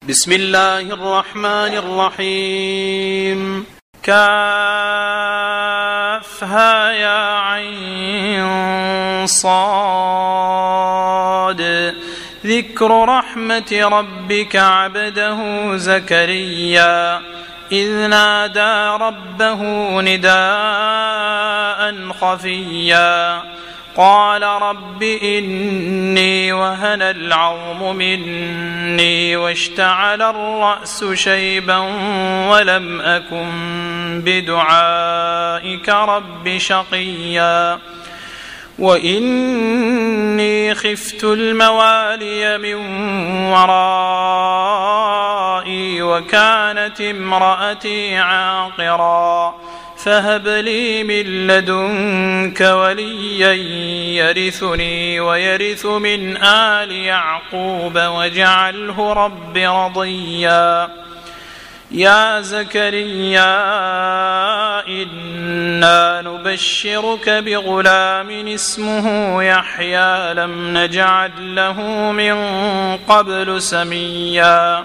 بسم الله الرحمن الرحيم. كافها يا عين صاد. ذكر رحمة ربك عبده زكريا إذ نادى ربه نداء خفيا قال رب إني وهن العظم مني واشتعل الرأس شيبا ولم أكن بدعائك رب شقيا وإني خفت الموالي من ورائي وكانت امرأتي عاقرا فهب لي من لدنك وليا يرثني ويرث من آل يعقوب واجعله رب رضيا. يا زكريا إنا نبشرك بغلام اسمه يحيى لم نجعل له من قبل سميا.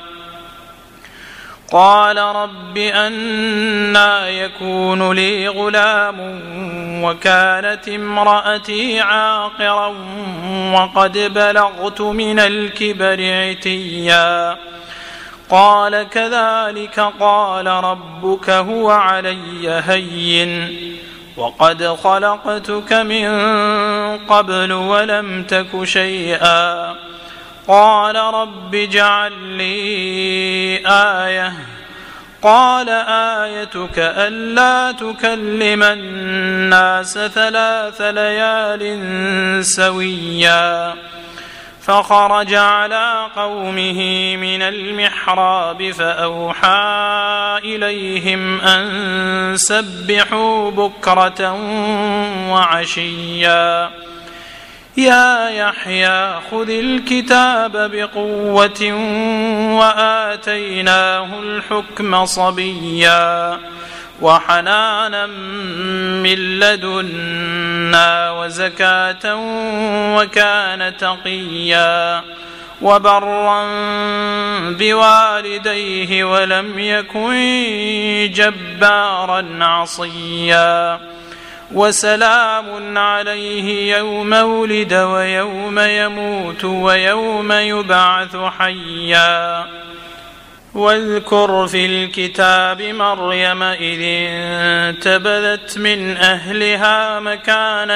قال رب أنى يكون لي غلام وكانت امرأتي عاقرا وقد بلغت من الكبر عتيا. قال كذلك قال ربك هو علي هين وقد خلقتك من قبل ولم تك شيئا. قال رب اجعل لي آية. قال آيتك ألا تكلم الناس 3 ليال سويا. فخرج على قومه من المحراب فأوحى إليهم أن سبحوا بكرة وعشيا. يا يحيى خذ الكتاب بقوة وآتيناه الحكم صبيا وحنانا من لدنا وزكاة وكان تقيا وبرا بوالديه ولم يكن جبارا عصيا. وسلام عليه يوم ولد ويوم يموت ويوم يبعث حيا. واذكر في الكتاب مريم إذ انتبذت من أهلها مكانا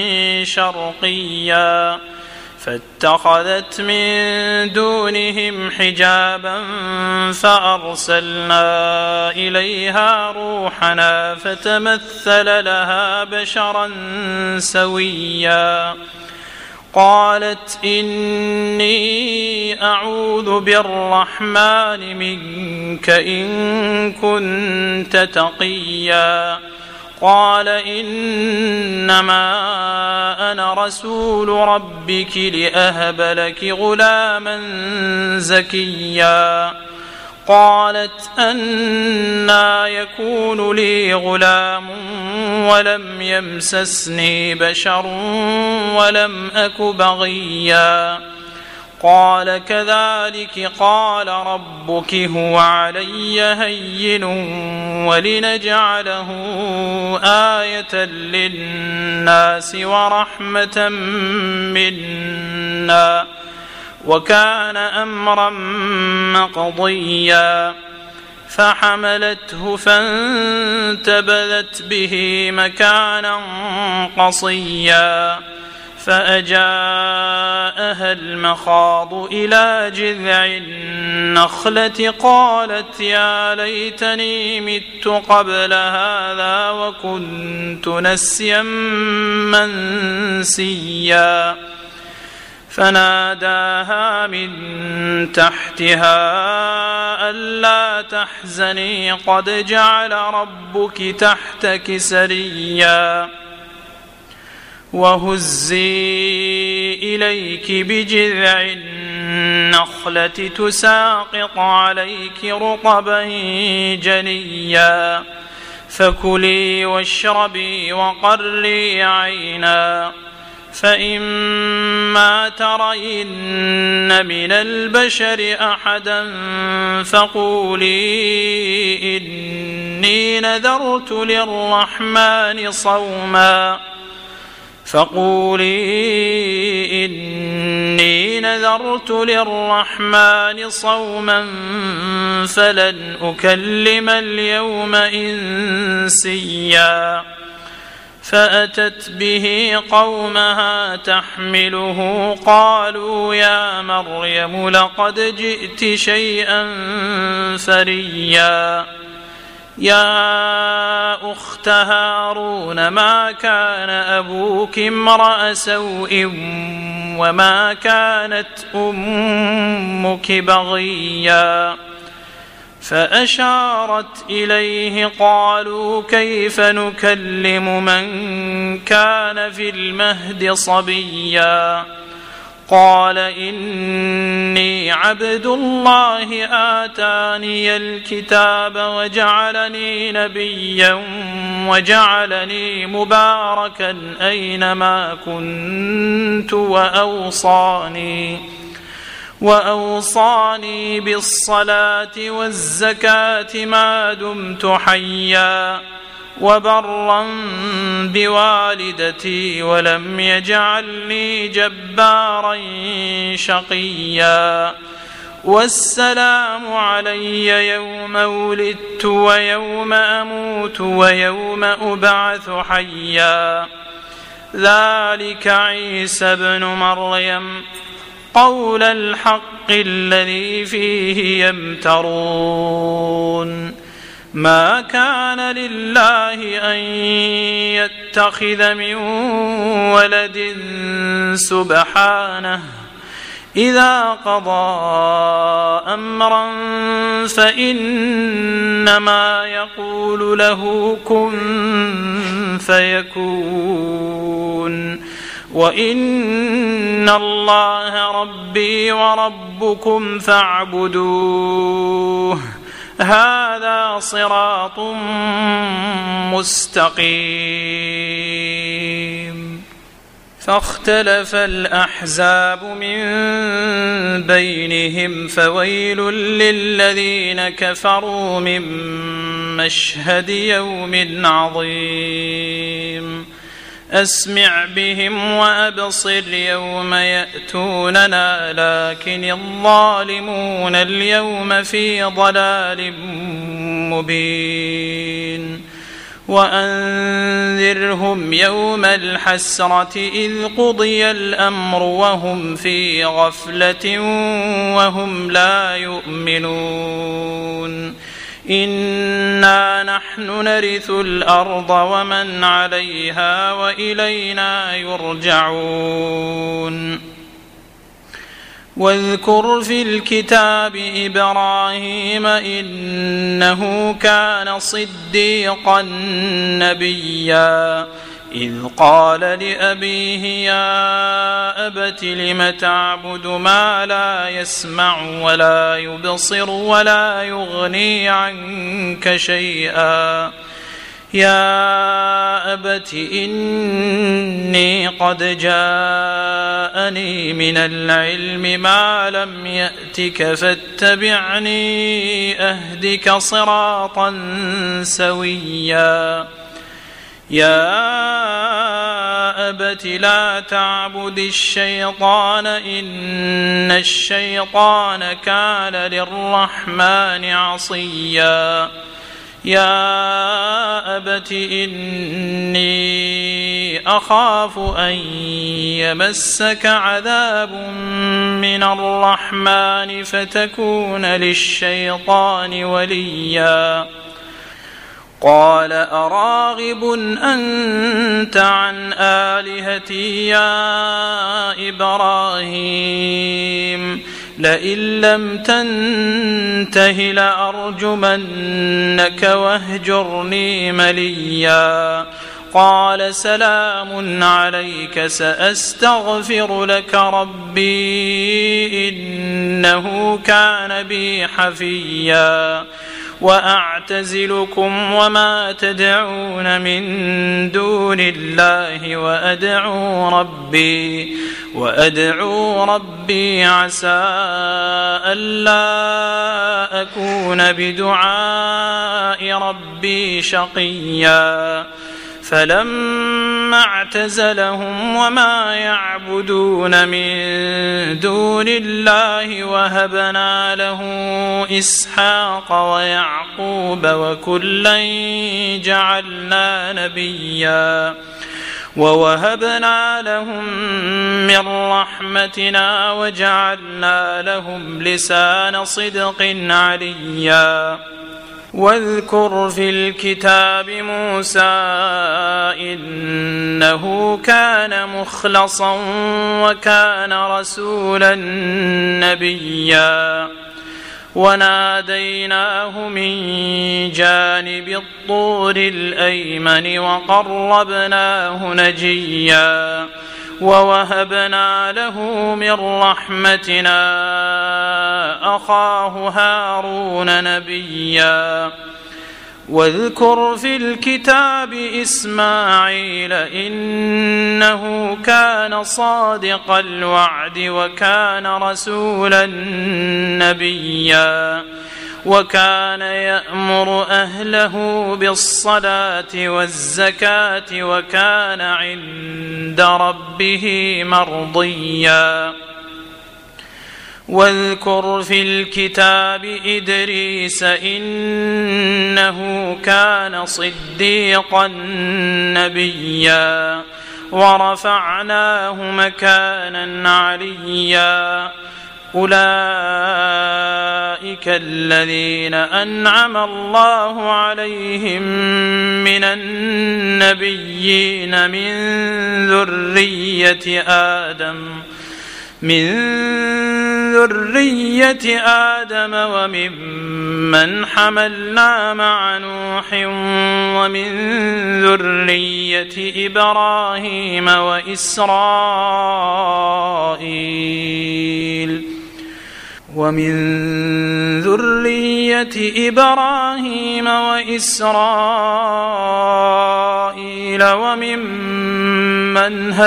شرقيا فاتخذت من دونهم حجابا فأرسلنا إليها روحنا فتمثل لها بشرا سويا. قالت إني أعوذ بالرحمن منك إن كنت تقيا. قال إنما أنا رسول ربك لأهب لك غلاما زكيا. قالت أنى يكون لي غلام ولم يمسسني بشر ولم أك بغيا. قال كذلك قال ربك هو علي هين ولنجعله آية للناس ورحمة منا وكان أمرا مقضيا. فحملته فانتبذت به مكانا قصيا فأجاءها المخاض إلى جذع النخلة قالت يا ليتني مت قبل هذا وكنت نسيا منسيا. فناداها من تحتها ألا تحزني قد جعل ربك تحتك سريا. وهزي إليك بجذع النخلة تساقط عليك رطبا جنيا. فكلي واشربي وقري عينا فإما ترين من البشر أحدا فقولي إني نذرت للرحمن صوما فلن أكلم اليوم إنسيا فأتت به قومها تحمله قالوا يا مريم لقد جئت شيئا فريا يا أخت هارون ما كان أبوك امرأ سوء وما كانت أمك بغيا فأشارت إليه قالوا كيف نكلم من كان في المهد صبيا قال إني عبد الله آتاني الكتاب وجعلني نبيا وجعلني مباركا أينما كنت وأوصاني بالصلاة والزكاة ما دمت حيا وبرا بوالدتي ولم يجعلني جبارا شقيا والسلام علي يوم ولدت ويوم أموت ويوم أبعث حيا ذلك عيسى ابن مريم قول الحق الذي فيه يمترون ما كان لله أن يتخذ من ولد سبحانه إذا قضى أمرا فإنما يقول له كن فيكون وإن الله ربي وربكم فاعبدوه هذا صراط مستقيم فاختلف الأحزاب من بينهم فويل للذين كفروا من مشهد يوم عظيم أسمع بهم وأبصر يوم يأتوننا لكن الظالمون اليوم في ضلال مبين وأنذرهم يوم الحسرة إذ قضي الأمر وهم في غفلة وهم لا يؤمنون إنا نحن نرث الأرض ومن عليها وإلينا يرجعون واذكر في الكتاب إبراهيم إنه كان صديقا نبيا إذ قال لأبيه يا أبت لم تعبد ما لا يسمع ولا يبصر ولا يغني عنك شيئا يا أبت إني قد جاءني من العلم ما لم يأتك فاتبعني أهدك صراطا سويا يا أبت لا تعبد الشيطان إن الشيطان كان للرحمن عصيا يا أبت إني أخاف أن يمسك عذاب من الرحمن فتكون للشيطان وليا قال أراغب أنت عن آلهتي يا إبراهيم لئن لم تنته لأرجمنك واهجرني مليا قال سلام عليك سأستغفر لك ربي إنه كان بي حفيا وأعتزلكم وما تدعون من دون الله وأدعو ربي عسى ألا أكون بدعاء ربي شقيا فلما اعتزلهم وما يعبدون من دون الله وهبنا له إسحاق ويعقوب وكلا جعلنا نبيا ووهبنا لهم من رحمتنا وجعلنا لهم لسان صدق عليا واذكر في الكتاب موسى إنه كان مخلصا وكان رسولا نبيا وناديناه من جانب الطور الأيمن وقربناه نجيا ووهبنا له من رحمتنا أخاه هارون نبيا واذكر في الكتاب إسماعيل إنه كان صادق الوعد وكان رسولا نبيا وكان يأمر أهله بالصلاة والزكاة وكان عند ربه مرضيا واذكر في الكتاب إدريس إنه كان صديقا نبيا ورفعناه مكانا عليا أولئك الذين أنعم الله عليهم من النبيين من ذرية آدم وممن حملنا مع نوح ومن ذرية إبراهيم وإسرائيل وممن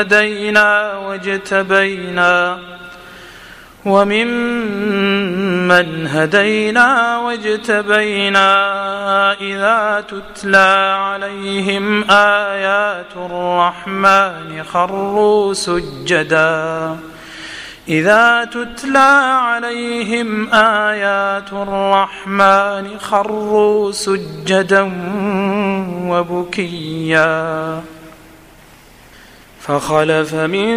هدينا واجتبينا إذا تتلى عليهم آيات الرحمن خروا سجدا وبكيا فخلف من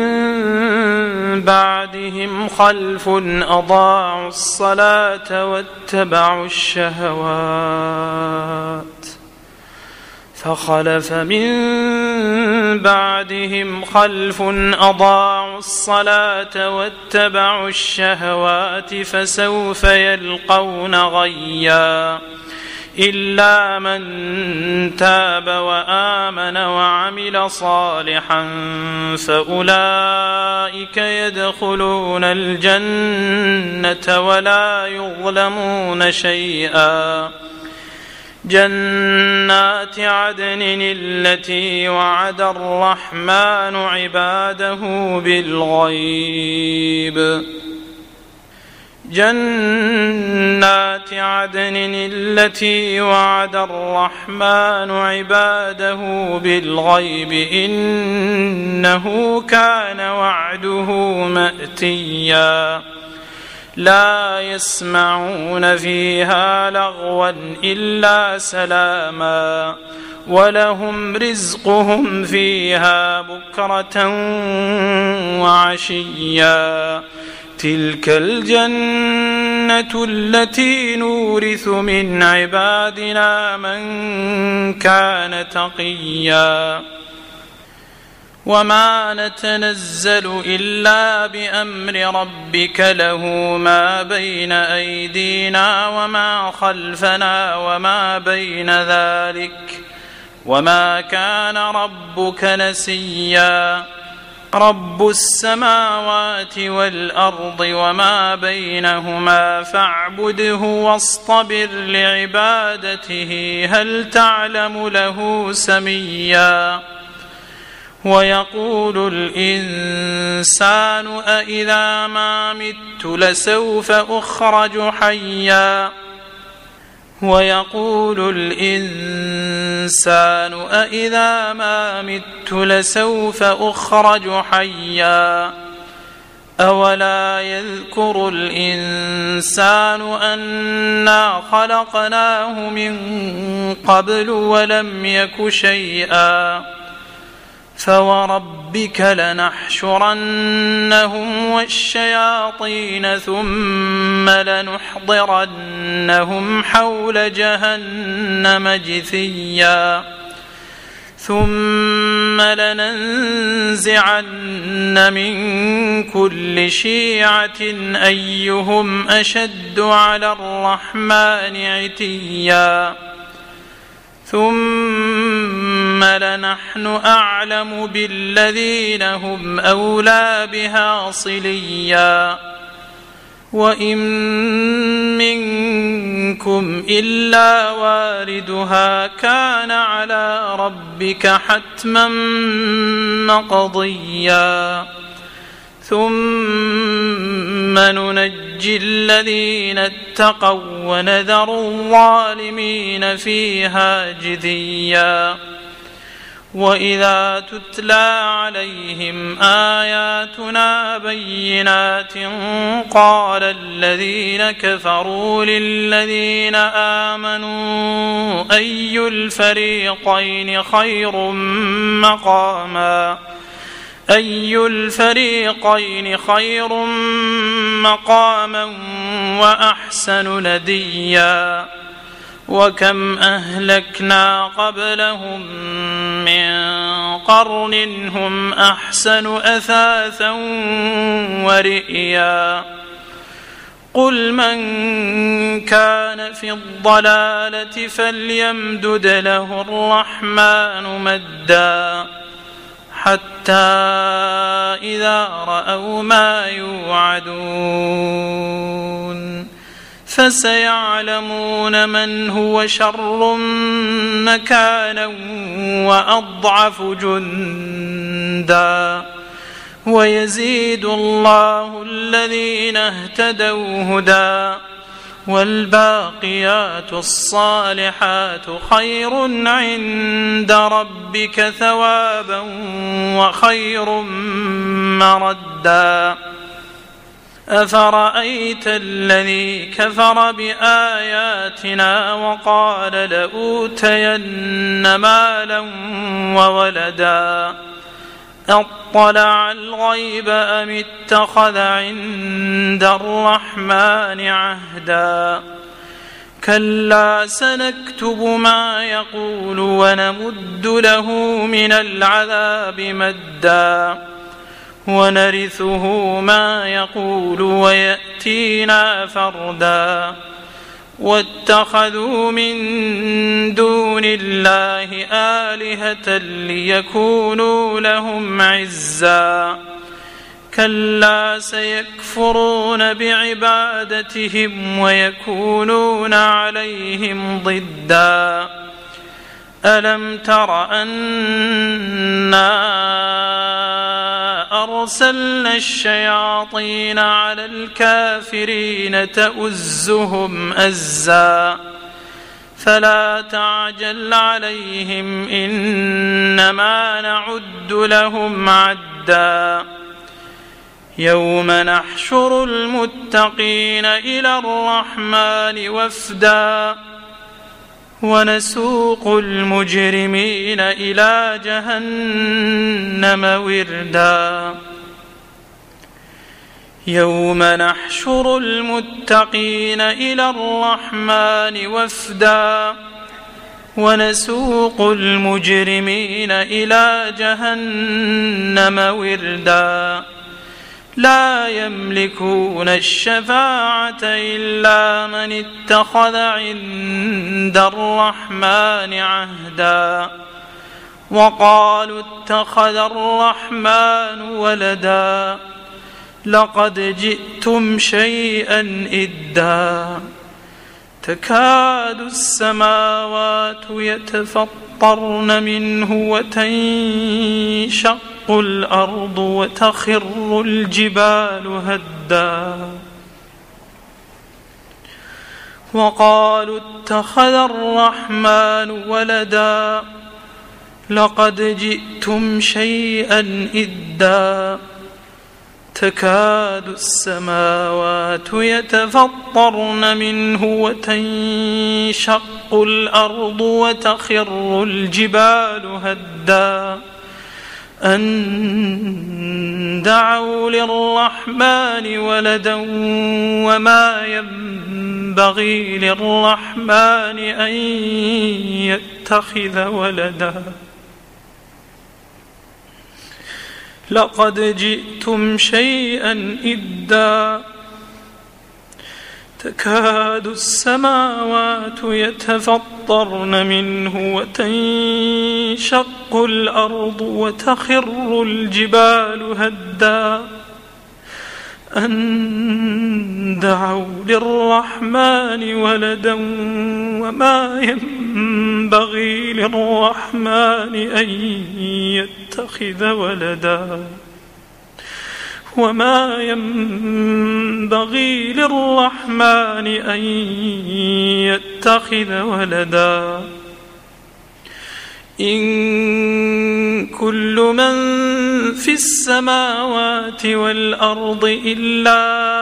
بعدهم خلف أضاعوا الصلاة واتبعوا الشهوات فسوف يلقون غيا إلا من تاب وآمن وعمل صالحا فأولئك يدخلون الجنة ولا يظلمون شيئا جنات عدن التي وعد الرحمن عباده بالغيب إنه كان وعده مأتيا لا يسمعون فيها لغوا إلا سلاما ولهم رزقهم فيها بكرة وعشيا تلك الجنة التي نورث من عبادنا من كان تقيا وما نتنزل إلا بأمر ربك له ما بين أيدينا وما خلفنا وما بين ذلك وما كان ربك نسيا رب السماوات والأرض وما بينهما فاعبده واصطبر لعبادته هل تعلم له سميا ويقول الإنسان أإذا ما مت لسوف أخرج حيا ويقول الإنسان أإذا ما مت لسوف أخرج حيا أولا يذكر الإنسان أنا خلقناه من قبل ولم يك شيئا فوربك لنحشرنهم والشياطين ثم لنحضرنهم حول جهنم جثيا ثم لننزعن من كل شيعة أيهم أشد على الرحمن عتيا ثم لنحن أعلم بالذين هم أولى بها صليا وإن منكم إلا واردها كان على ربك حتما مقضيا ثم ننجي الذين اتقوا ونذر الظالمين فيها جثيا وإذا تتلى عليهم آياتنا بينات قال الذين كفروا للذين آمنوا أي الفريقين خير مقاما وأحسن نديا وكم أهلكنا قبلهم من قرن هم أحسن أثاثا ورئيا قل من كان في الضلالة فليمدد له الرحمن مدا حتى إذا رأوا ما يوعدون فسيعلمون من هو شر مكانا وأضعف جندا ويزيد الله الذين اهتدوا هدى والباقيات الصالحات خير عند ربك ثوابا وخير مردا أفرأيت الذي كفر بآياتنا وقال لأوتين مالا وولدا أطلع الغيب أم اتخذ عند الرحمن عهدا كلا سنكتب ما يقول ونمد له من العذاب مدا ونرثه ما يقول ويأتينا فردا واتخذوا من دون الله آلهة ليكونوا لهم عزا كلا سيكفرون بعبادتهم ويكونون عليهم ضدا ألم تر أنا أرسلنا الشياطين على الكافرين تؤزهم أزا فلا تعجل عليهم إنما نعد لهم عدا يوم نحشر المتقين إلى الرحمن وفدا ونسوق المجرمين إلى جهنم وردا يوم نحشر المتقين إلى الرحمن وفدا ونسوق المجرمين إلى جهنم وردا لا يملكون الشفاعة إلا من اتخذ عند الرحمن عهدا وقالوا اتخذ الرحمن ولدا لقد جئتم شيئا إدا تكاد السماوات يتفطرن منه وتنشق الأرض وتخر الجبال هدا وقالوا اتخذ الرحمن ولدا لقد جئتم شيئا إدا تكاد السماوات يتفطرن منه وتنشق الأرض وتخر الجبال هدا أن دعوا للرحمن ولدا وما ينبغي للرحمن أن يتخذ ولدا لقد جئتم شيئا إدا تكاد السماوات يتفطرن منه وتنشق الأرض وتخر الجبال هدا أن دعوا للرحمن ولدا وما ينبغي للرحمن أن يتخذ ولدا وما ينبغي للرحمن أن يتخذ ولدا إن كل من في السماوات والأرض إلا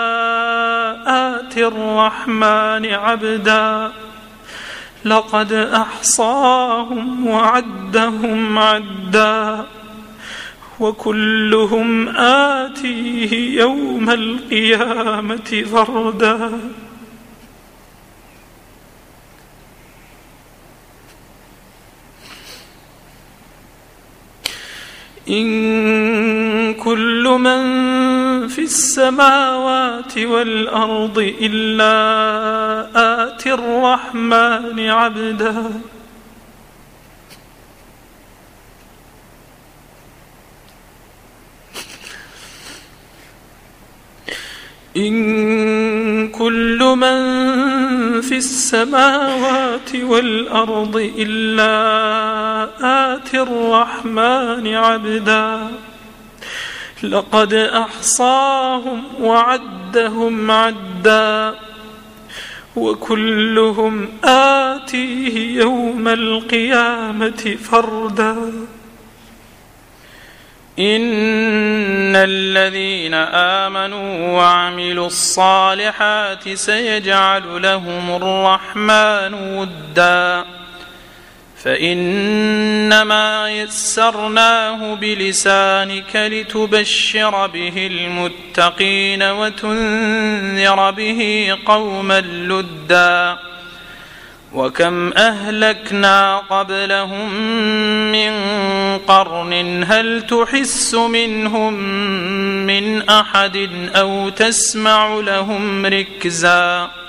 آتي الرحمن عبدا لقد أحصاهم وعدهم عدا وكلهم آتيه يوم القيامة فردا إن كل من في السماوات والأرض إلا آتي الرحمن عبدا إن كل من في السماوات والأرض إلا آتي الرحمن عبدا لقد أحصاهم وعدهم عدا وكلهم آتيه يوم القيامة فردا إن الذين آمنوا وعملوا الصالحات سيجعل لهم الرحمن ودا فإنما يسرناه بلسانك لتبشر به المتقين وتنذر به قوما لدا وكم أهلكنا قبلهم من قرن هل تحس منهم من أحد أو تسمع لهم ركزا